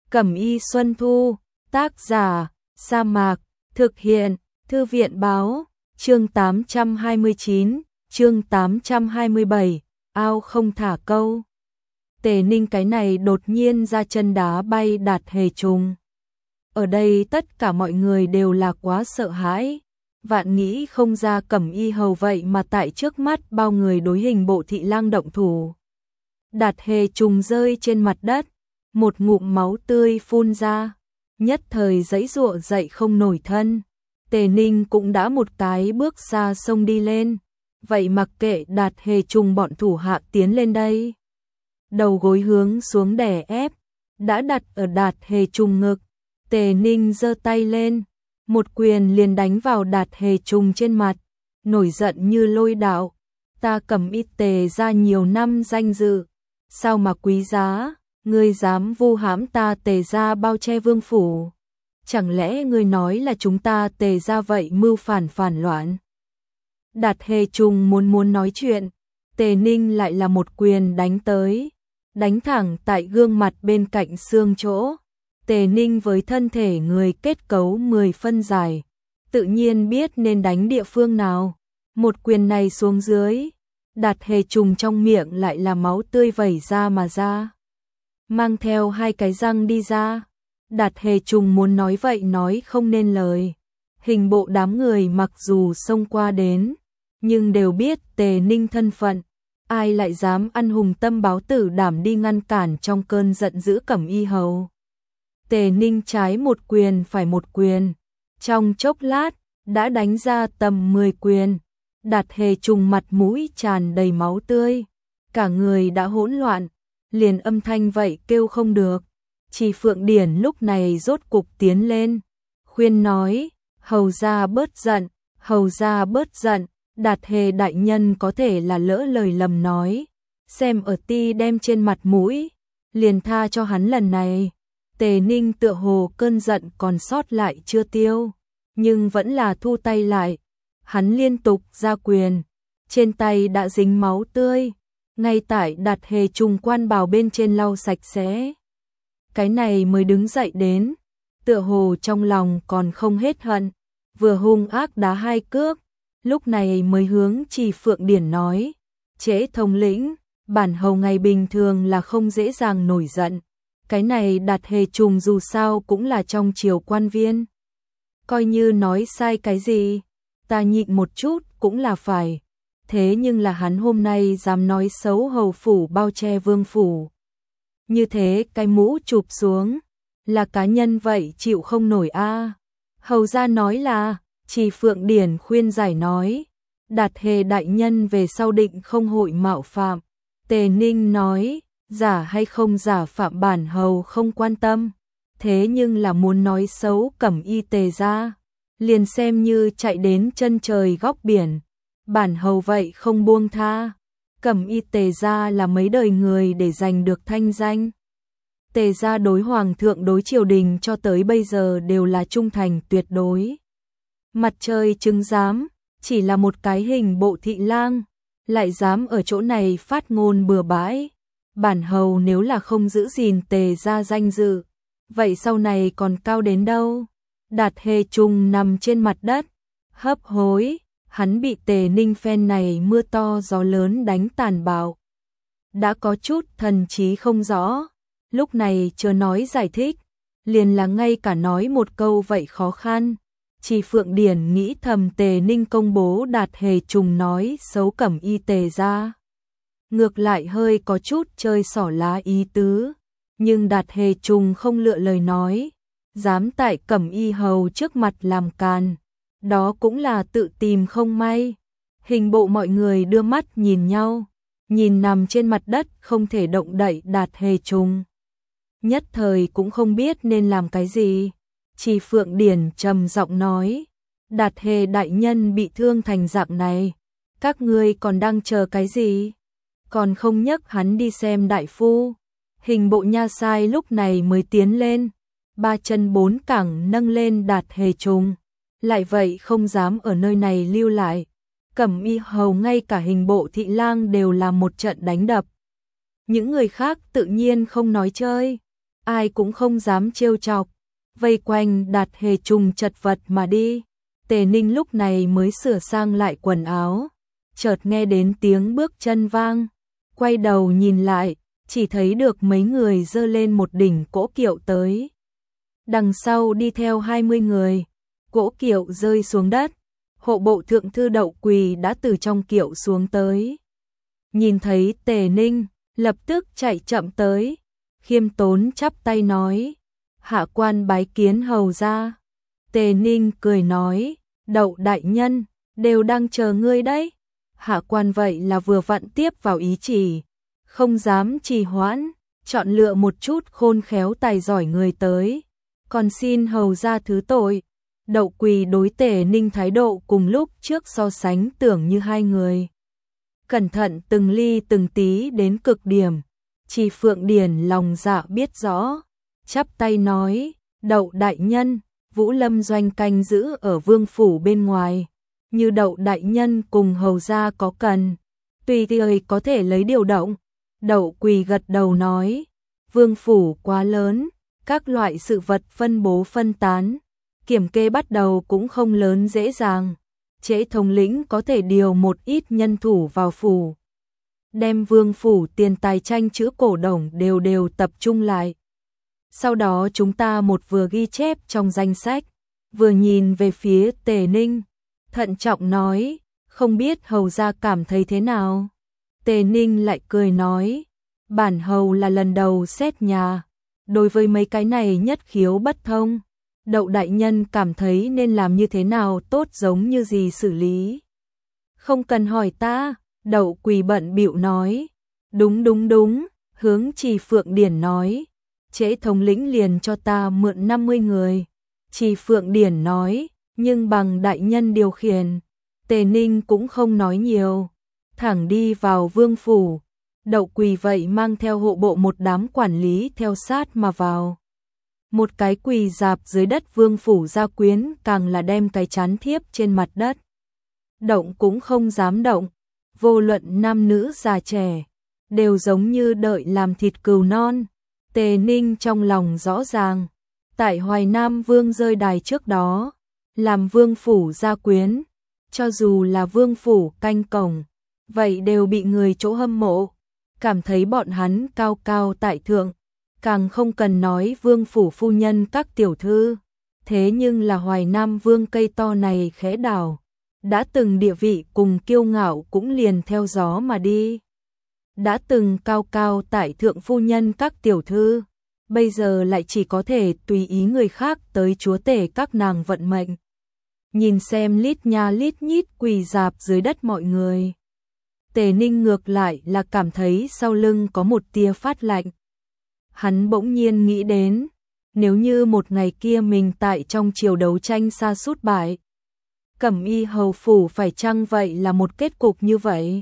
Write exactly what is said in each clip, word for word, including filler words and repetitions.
Cẩm y Xuân Thu, tác giả, Sa Mạc, thực hiện, Thư viện báo, chương tám trăm hai mươi chín, chương tám trăm hai mươi bảy, ao không thả câu. Tề Ninh cái này đột nhiên ra chân đá bay Đạt Hề Trùng. Ở đây tất cả mọi người đều là quá sợ hãi, vạn nghĩ không ra Cẩm y hầu vậy mà tại trước mắt bao người đối hình bộ thị lang động thủ. Đạt Hề Trùng rơi trên mặt đất, một ngụm máu tươi phun ra, nhất thời giãy giụa dậy không nổi thân. Tề Ninh cũng đã một cái bước xa sông đi lên, vậy mặc kệ Đạt Hề Trùng bọn thủ hạ tiến lên đây. Đầu gối hướng xuống đè ép, đã đặt ở Đạt Hề Trùng ngực, Tề Ninh giơ tay lên, một quyền liền đánh vào Đạt Hề Trùng trên mặt, nổi giận như lôi đạo, ta Cẩm y Tề ra nhiều năm danh dự, sao mà quý giá, ngươi dám vu hãm ta Tề ra bao che vương phủ, chẳng lẽ ngươi nói là chúng ta Tề ra vậy mưu phản phản loạn. Đạt Hề Trùng muốn muốn nói chuyện, Tề Ninh lại là một quyền đánh tới, đánh thẳng tại gương mặt bên cạnh xương chỗ. Tề Ninh với thân thể người kết cấu mười phân dài, tự nhiên biết nên đánh địa phương nào. Một quyền này xuống dưới, Đạt Hề Trùng trong miệng lại là máu tươi vẩy ra mà ra, mang theo hai cái răng đi ra. Đạt Hề Trùng muốn nói vậy nói không nên lời. Hình bộ đám người mặc dù xông qua đến, nhưng đều biết Tề Ninh thân phận, ai lại dám ăn hùng tâm báo tử đảm đi ngăn cản trong cơn giận dữ Cẩm y hầu. Tề Ninh trái một quyền phải một quyền, trong chốc lát đã đánh ra tầm mười quyền. Đạt Hề Trùng mặt mũi tràn đầy máu tươi, cả người đã hỗn loạn, liền âm thanh vậy kêu không được. Chỉ Phượng Điển lúc này rốt cục tiến lên, khuyên nói, hầu gia bớt giận, hầu gia bớt giận, Đạt Hề đại nhân có thể là lỡ lời lầm nói, xem ở ti đem trên mặt mũi, liền tha cho hắn lần này. Tề Ninh tựa hồ cơn giận còn sót lại chưa tiêu, nhưng vẫn là thu tay lại, hắn liên tục ra quyền, trên tay đã dính máu tươi, ngay tại Đạt Hề Trùng quan bào bên trên lau sạch sẽ. Cái này mới đứng dậy đến, tựa hồ trong lòng còn không hết hận, vừa hung ác đá hai cước, lúc này mới hướng Chỉ Phượng Điển nói, Trễ thống lĩnh, bản hầu ngày bình thường là không dễ dàng nổi giận, cái này Đạt Hề Trùng dù sao cũng là trong triều quan viên, coi như nói sai cái gì, ta nhịn một chút cũng là phải, thế nhưng là hắn hôm nay dám nói xấu hầu phủ bao che vương phủ. Như thế cái mũ chụp xuống, là cá nhân vậy chịu không nổi a. Hầu gia nói là, Chỉ Phượng Điển khuyên giải nói, Đạt Hề đại nhân về sau định không hội mạo phạm. Tề Ninh nói, giả hay không giả phạm bản hầu không quan tâm, thế nhưng là muốn nói xấu Cẩm y Tề ra, liền xem như chạy đến chân trời góc biển, bản hầu vậy không buông tha. Cẩm y Tề gia là mấy đời người để giành được thanh danh. Tề gia đối hoàng thượng đối triều đình cho tới bây giờ đều là trung thành tuyệt đối. Mặt trời chứng giám, chỉ là một cái hình bộ thị lang, lại dám ở chỗ này phát ngôn bừa bãi. Bản hầu nếu là không giữ gìn Tề gia danh dự, vậy sau này còn cao đến đâu. Đạt Hề Trùng nằm trên mặt đất, hấp hối, hắn bị Tề Ninh phen này mưa to gió lớn đánh tàn bạo, đã có chút thần trí không rõ, lúc này chưa nói giải thích, liền là ngay cả nói một câu vậy khó khăn. Chỉ Phượng Điển nghĩ thầm Tề Ninh công bố Đạt Hề Trùng nói xấu Cẩm y Tề ra, ngược lại hơi có chút chơi xỏ lá ý tứ, nhưng Đạt Hề Trùng không lựa lời nói, dám tại Cẩm y hầu trước mặt làm càn, đó cũng là tự tìm không may. Hình bộ mọi người đưa mắt nhìn nhau, nhìn nằm trên mặt đất không thể động đậy Đạt Hề Trùng, nhất thời cũng không biết nên làm cái gì. Chỉ Phượng Điển trầm giọng nói, Đạt Hề đại nhân bị thương thành dạng này, các ngươi còn đang chờ cái gì, còn không nhấc hắn đi xem đại phu. Hình bộ nha sai lúc này mới tiến lên, ba chân bốn cẳng nâng lên Đạt Hề Trùng, lại vậy không dám ở nơi này lưu lại. Cẩm y hầu ngay cả hình bộ thị lang đều là một trận đánh đập. Những người khác tự nhiên không nói chơi, ai cũng không dám trêu chọc, vây quanh Đạt Hề Trùng chật vật mà đi. Tề Ninh lúc này mới sửa sang lại quần áo, chợt nghe đến tiếng bước chân vang, quay đầu nhìn lại, chỉ thấy được mấy người giơ lên một đỉnh cỗ kiệu tới. Đằng sau đi theo hai mươi người, cỗ kiệu rơi xuống đất, hộ bộ thượng thư Đậu Quỳ đã từ trong kiệu xuống tới. Nhìn thấy Tề Ninh, lập tức chạy chậm tới, khiêm tốn chắp tay nói, hạ quan bái kiến hầu gia. Tề Ninh cười nói, Đậu đại nhân, đều đang chờ ngươi đấy. Hạ quan vậy là vừa vặn tiếp vào ý chỉ, không dám trì hoãn, chọn lựa một chút khôn khéo tài giỏi người tới, còn xin hầu gia thứ tội. Đậu Quỳ đối Tề Ninh thái độ cùng lúc trước so sánh tưởng như hai người. Cẩn thận từng ly từng tí đến cực điểm, Chỉ Phượng Điển lòng dạ biết rõ, chắp tay nói, Đậu đại nhân, Vũ Lâm doanh canh giữ ở vương phủ bên ngoài, như Đậu đại nhân cùng hầu gia có cần, tùy thời có thể lấy điều động. Đậu Quỳ gật đầu nói, vương phủ quá lớn, các loại sự vật phân bố phân tán, kiểm kê bắt đầu cũng không lớn dễ dàng, Trễ thống lĩnh có thể điều một ít nhân thủ vào phủ, đem vương phủ tiền tài tranh chữ cổ đồng đều đều tập trung lại. Sau đó chúng ta một vừa ghi chép trong danh sách, vừa nhìn về phía Tề Ninh, thận trọng nói, không biết hầu gia cảm thấy thế nào. Tề Ninh lại cười nói, bản hầu là lần đầu xét nhà, đối với mấy cái này nhất khiếu bất thông. Đậu đại nhân cảm thấy nên làm như thế nào tốt, giống như gì xử lý. Không cần hỏi ta. Đậu Quỳ bận bịu nói, đúng đúng đúng, hướng Trì Phượng Điển nói, Trễ thống lĩnh liền cho ta mượn năm mươi người. Trì Phượng Điển nói, nhưng bằng đại nhân điều khiển. Tề Ninh cũng không nói nhiều, thẳng đi vào vương phủ. Đậu Quỳ vậy mang theo hộ bộ một đám quản lý theo sát mà vào. Một cái quỳ dạp dưới đất vương phủ gia quyến càng là đem cái chán thiếp trên mặt đất. Động cũng không dám động, vô luận nam nữ già trẻ, đều giống như đợi làm thịt cừu non. Tề Ninh trong lòng rõ ràng, tại Hoài Nam Vương rơi đài trước đó, làm vương phủ gia quyến, cho dù là vương phủ canh cổng, vậy đều bị người chỗ hâm mộ, cảm thấy bọn hắn cao cao tại thượng, càng không cần nói vương phủ phu nhân các tiểu thư. Thế nhưng là Hoài Nam Vương cây to này khẽ đảo, đã từng địa vị cùng kiêu ngạo cũng liền theo gió mà đi. Đã từng cao cao tại thượng phu nhân các tiểu thư, bây giờ lại chỉ có thể tùy ý người khác tới chúa tể các nàng vận mệnh. Nhìn xem lít nha lít nhít quỳ dạp dưới đất mọi người, Tề Ninh ngược lại là cảm thấy sau lưng có một tia phát lạnh. Hắn bỗng nhiên nghĩ đến, nếu như một ngày kia mình tại trong triều đấu tranh sa sút bại, Cẩm Y hầu phủ phải chăng vậy là một kết cục như vậy?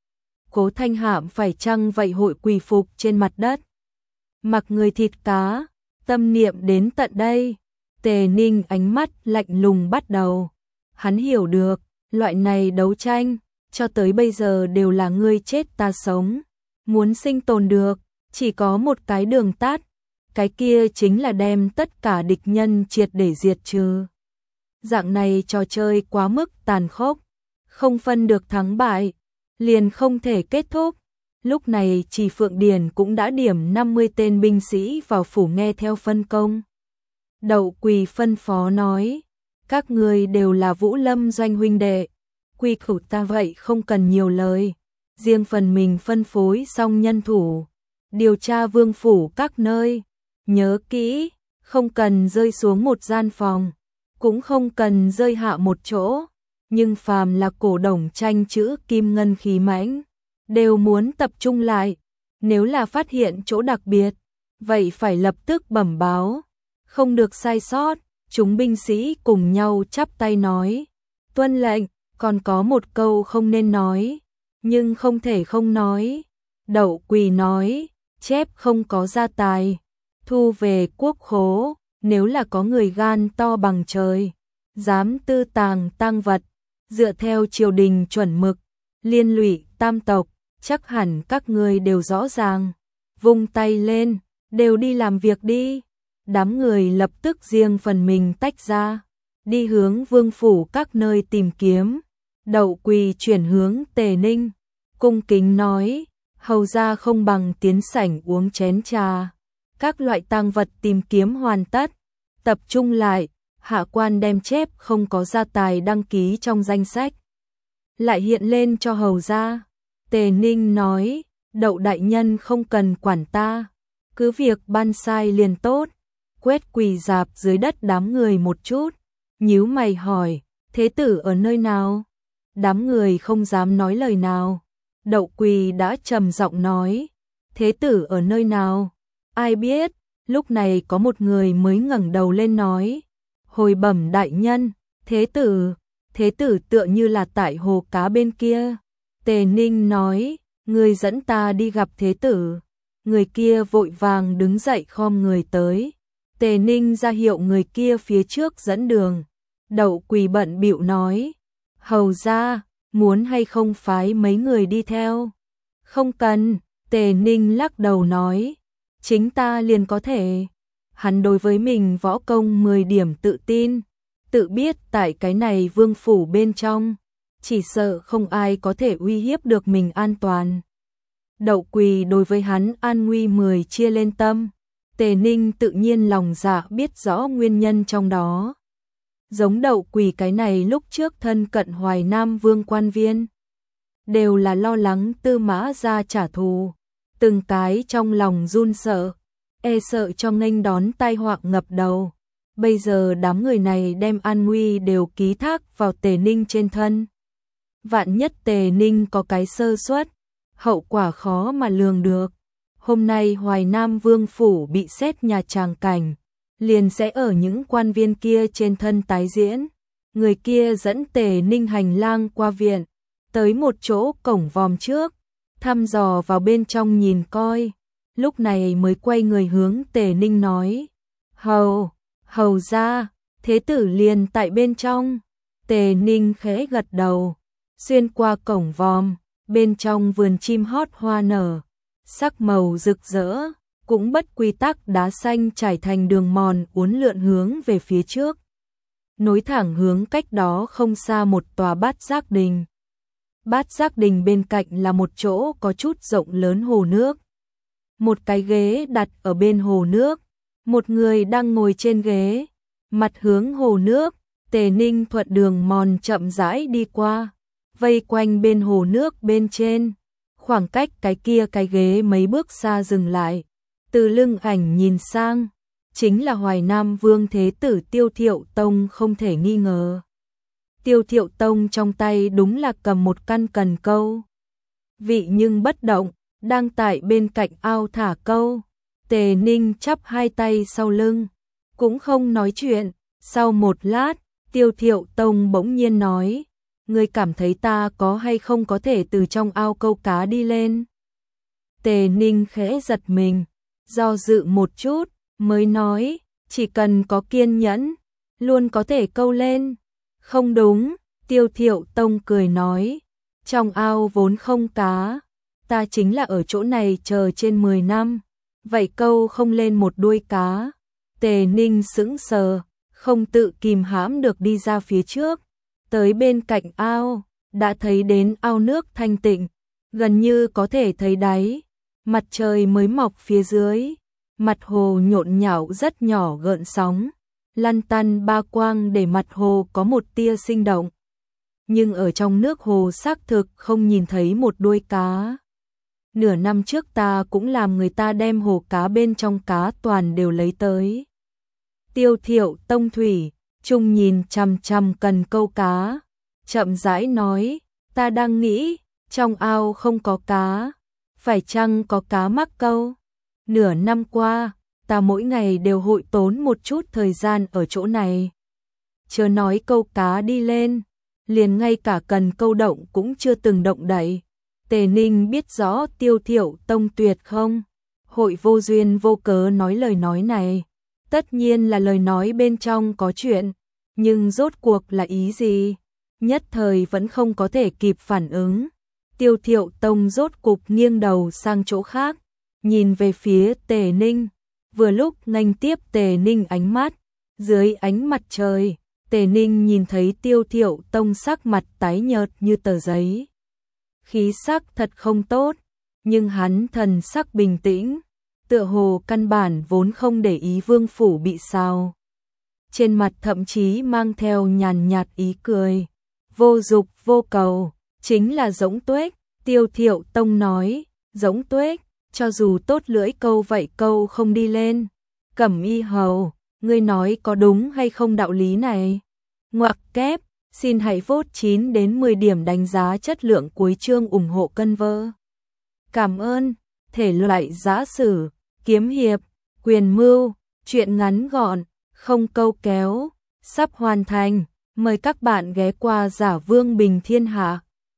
Cố Thanh Hạm phải chăng vậy hội quỳ phục trên mặt đất? Mặc người thịt cá, tâm niệm đến tận đây, Tề Ninh ánh mắt lạnh lùng bắt đầu. Hắn hiểu được, loại này đấu tranh, cho tới bây giờ đều là ngươi chết ta sống. Muốn sinh tồn được, chỉ có một cái đường tắt, cái kia chính là đem tất cả địch nhân triệt để diệt trừ. Dạng này trò chơi quá mức tàn khốc, không phân được thắng bại, liền không thể kết thúc. Lúc này Trì Phượng Điển cũng đã điểm năm mươi tên binh sĩ vào phủ nghe theo phân công. Đậu Quỳ phân phó nói, các người đều là Vũ Lâm doanh huynh đệ, quy củ ta vậy không cần nhiều lời, riêng phần mình phân phối xong nhân thủ, điều tra vương phủ các nơi, nhớ kỹ, không cần rơi xuống một gian phòng, cũng không cần rơi hạ một chỗ, nhưng phàm là cổ đồng tranh chữ kim ngân khí mãnh, đều muốn tập trung lại, nếu là phát hiện chỗ đặc biệt, vậy phải lập tức bẩm báo, không được sai sót. Chúng binh sĩ cùng nhau chắp tay nói, tuân lệnh. Còn có một câu không nên nói, nhưng không thể không nói. Đậu Quỳ nói, chép không có gia tài, thu về quốc khố, nếu là có người gan to bằng trời, dám tư tàng tang vật, dựa theo triều đình chuẩn mực, liên lụy tam tộc, chắc hẳn các ngươi đều rõ ràng. Vung tay lên, đều đi làm việc đi. Đám người lập tức riêng phần mình tách ra, đi hướng vương phủ các nơi tìm kiếm. Đậu Quỳ chuyển hướng Tề Ninh, cung kính nói, hầu ra không bằng tiến sảnh uống chén trà. Các loại tang vật tìm kiếm hoàn tất, tập trung lại, hạ quan đem chép không có gia tài đăng ký trong danh sách lại hiện lên cho hầu ra. Tề Ninh nói, Đậu đại nhân không cần quản ta, cứ việc ban sai liền tốt. Quét quỳ dạp dưới đất đám người một chút, nhíu mày hỏi, thế tử ở nơi nào? Đám người không dám nói lời nào. Đậu Quỳ đã trầm giọng nói, thế tử ở nơi nào? Ai biết? Lúc này có một người mới ngẩng đầu lên nói, hồi bẩm đại nhân, thế tử, thế tử tựa như là tại hồ cá bên kia. Tề Ninh nói, người dẫn ta đi gặp thế tử. Người kia vội vàng đứng dậy khom người tới. Tề Ninh ra hiệu người kia phía trước dẫn đường. Đậu Quỳ bận bịu nói, hầu ra, muốn hay không phái mấy người đi theo? Không cần. Tề Ninh lắc đầu nói, chính ta liền có thể. Hắn đối với mình võ công mười điểm tự tin, tự biết tại cái này vương phủ bên trong, chỉ sợ không ai có thể uy hiếp được mình an toàn. Đậu Quỳ đối với hắn an nguy mười chia lên tâm. Tề Ninh tự nhiên lòng dạ biết rõ nguyên nhân trong đó. Giống Đậu Quỳ cái này lúc trước thân cận Hoài Nam Vương quan viên, đều là lo lắng Tư Mã gia trả thù, từng cái trong lòng run sợ, e sợ cho nghênh đón tai họa ngập đầu. Bây giờ đám người này đem an nguy đều ký thác vào Tề Ninh trên thân. Vạn nhất Tề Ninh có cái sơ suất, hậu quả khó mà lường được. Hôm nay Hoài Nam Vương phủ bị xét nhà tràng cảnh, liền sẽ ở những quan viên kia trên thân tái diễn. Người kia dẫn Tề Ninh hành lang qua viện, tới một chỗ cổng vòm trước, thăm dò vào bên trong nhìn coi, lúc này mới quay người hướng Tề Ninh nói, hầu, hầu ra, thế tử liền tại bên trong. Tề Ninh khẽ gật đầu, xuyên qua cổng vòm, bên trong vườn chim hót hoa nở, sắc màu rực rỡ, cũng bất quy tắc đá xanh trải thành đường mòn uốn lượn hướng về phía trước, nối thẳng hướng cách đó không xa một tòa bát giác đình. Bát giác đình bên cạnh là một chỗ có chút rộng lớn hồ nước. Một cái ghế đặt ở bên hồ nước, một người đang ngồi trên ghế, mặt hướng hồ nước. Tề Ninh thuận đường mòn chậm rãi đi qua, vây quanh bên hồ nước bên trên, khoảng cách cái kia cái ghế mấy bước xa dừng lại, từ lưng ảnh nhìn sang, chính là Hoài Nam Vương thế tử Tiêu Thiệu Tông không thể nghi ngờ. Tiêu Thiệu Tông trong tay đúng là cầm một căn cần câu, vị nhưng bất động, đang tại bên cạnh ao thả câu. Tề Ninh chắp hai tay sau lưng, cũng không nói chuyện. Sau một lát, Tiêu Thiệu Tông bỗng nhiên nói, ngươi cảm thấy ta có hay không có thể từ trong ao câu cá đi lên? Tề Ninh khẽ giật mình, do dự một chút, mới nói, chỉ cần có kiên nhẫn, luôn có thể câu lên. Không đúng, Tiêu Thiệu Tông cười nói, trong ao vốn không cá, ta chính là ở chỗ này chờ trên mười năm, vậy câu không lên một đuôi cá. Tề Ninh sững sờ, không tự kìm hãm được đi ra phía trước, tới bên cạnh ao, đã thấy đến ao nước thanh tịnh, gần như có thể thấy đáy, mặt trời mới mọc phía dưới, mặt hồ nhộn nhạo rất nhỏ gợn sóng, lăn tăn ba quang để mặt hồ có một tia sinh động. Nhưng ở trong nước hồ xác thực không nhìn thấy một đuôi cá. Nửa năm trước ta cũng làm người ta đem hồ cá bên trong cá toàn đều lấy tới. Tiêu Thiệu Tông thủy chung nhìn chằm chằm cần câu cá, chậm rãi nói, ta đang nghĩ, trong ao không có cá, phải chăng có cá mắc câu? Nửa năm qua, ta mỗi ngày đều hội tốn một chút thời gian ở chỗ này. Chớ nói câu cá đi lên, liền ngay cả cần câu động cũng chưa từng động đậy. Tề Ninh biết rõ Tiêu Thiệu Tông tuyệt không hội vô duyên vô cớ nói lời nói này. Tất nhiên là lời nói bên trong có chuyện, nhưng rốt cuộc là ý gì? Nhất thời vẫn không có thể kịp phản ứng. Tiêu Thiệu Tông rốt cục nghiêng đầu sang chỗ khác, nhìn về phía Tề Ninh, Vừa lúc nghênh tiếp Tề Ninh ánh mắt, dưới ánh mặt trời, Tề Ninh nhìn thấy Tiêu Thiệu Tông sắc mặt tái nhợt như tờ giấy. Khí sắc thật không tốt, nhưng hắn thần sắc bình tĩnh, tựa hồ căn bản vốn không để ý vương phủ bị sao. Trên mặt thậm chí mang theo nhàn nhạt ý cười, vô dục vô cầu, chính là Dỗng Tuếch. Tiêu Thiệu Tông nói, Dỗng Tuếch, cho dù tốt lưỡi câu vậy câu không đi lên. Cẩm Y Hầu, ngươi nói có đúng hay không đạo lý này? Ngoặc kép, xin hãy vote chín đến mười điểm đánh giá chất lượng cuối chương ủng hộ cân vơ. Cảm ơn, thể loại giã sử, kiếm hiệp, quyền mưu, truyện ngắn gọn, không câu kéo, sắp hoàn thành. Mời các bạn ghé qua Giả Vương Bình Thiên Hạ.